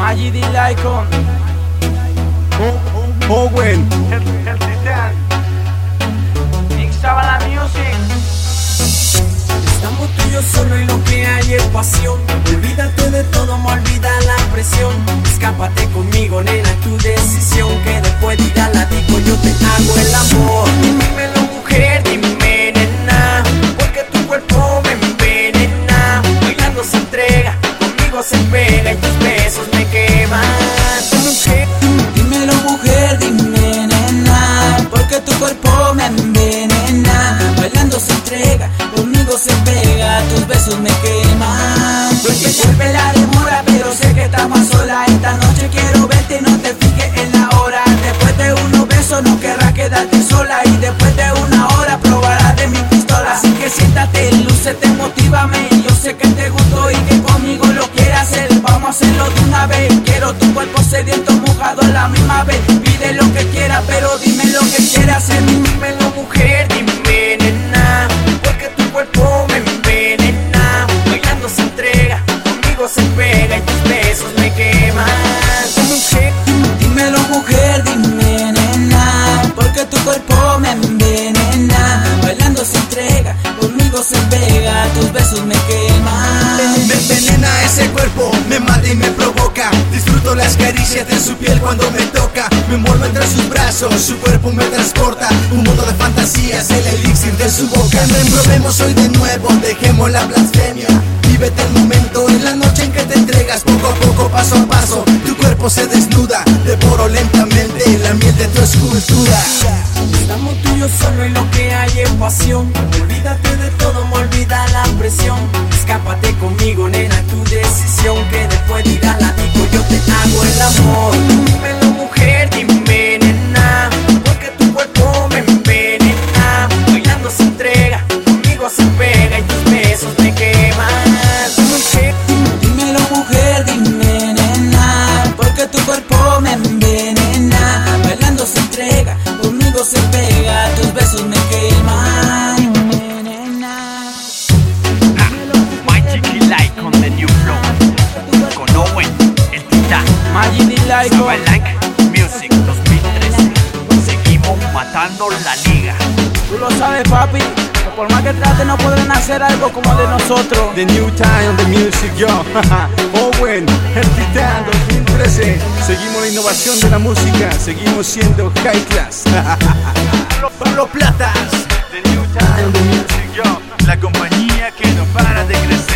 Maggi D. Lycon, Owen, el Titán, Ixabala Music. Estamos tú y yo solo y lo que hay es pasión. Olvídate de todo, me olvida la presión. Escápate conmigo, nena, tu decisión. Que después de ir a la disco yo te hago el amor. Dímelo, mujer, dime, nena, porque tu cuerpo me envenena. Bailando se entrega, conmigo se pega y tus besos me queman. Mujer, dímelo, mujer, dime, nena, porque tu cuerpo me envenena. Bailando se entrega, conmigo se pega, tus besos me queman. Porque vuelve la demora, pero sé que estás más sola. Esta noche quiero verte y no te fijes en la hora. Después de unos besos no querrás quedarte sola. Y después de una hora probarás de mi pistola. Así que siéntate, lúcete, motívame. Yo sé que te gustó y que conmigo lo quieres hacer. Vamos a hacerlo de una vez. Quiero tu cuerpo sediento, mojado a la misma vez. Pide lo que quieras, pero dime lo que quieras hacer. Dímelo, mujer, dime, nena, porque tu cuerpo me envenena. Bailando se entrega, conmigo se pega y tus besos me queman. Mujer, dímelo, mujer, dime, nena, porque tu cuerpo me envenena. Bailando se entrega, conmigo se pega, tus besos me queman. me envenena ese cuerpo, me mata y me provoca. Disfruto las caricias de su piel cuando me toca. Me envuelvo entre sus brazos, su cuerpo me transporta. Un mundo de fantasías, el elixir de su boca. No embromemos hoy de nuevo, dejemos la blasfemia. Vívete el momento en la noche en que te entregas. Poco a poco, paso a paso, tu cuerpo se desnuda. Devoro lentamente la miel de tu escultura. Estamos tú y yo solo y lo que hay es pasión. Olvídate de todo, me olvida la presión. Escápate conmigo, nena, tu decisión. Que después de ir a la disco yo te hago el amor. Dímelo, mujer, dime, nena, porque tu cuerpo me envenena. Bailando se entrega, conmigo se pega y tus besos me queman. Mujer, dímelo, mujer, dime, nena, porque tu cuerpo me envenena. Bailando se entrega, conmigo se pega, tus besos me queman. Maggi D. Lycon, The New Flow, con Owen, el Titán, Maggi D. Lycon, Ixabala Music 2013. Seguimos matando la liga. tú lo sabes, papi, que por más que trate no podrán hacer algo como de nosotros. The New Time on the Music, yo. Owen, el Titán 2013. Seguimos la innovación de la música, seguimos siendo high class. Pablo Platas, The New Time on the Music, yo. La compañía que no para de crecer.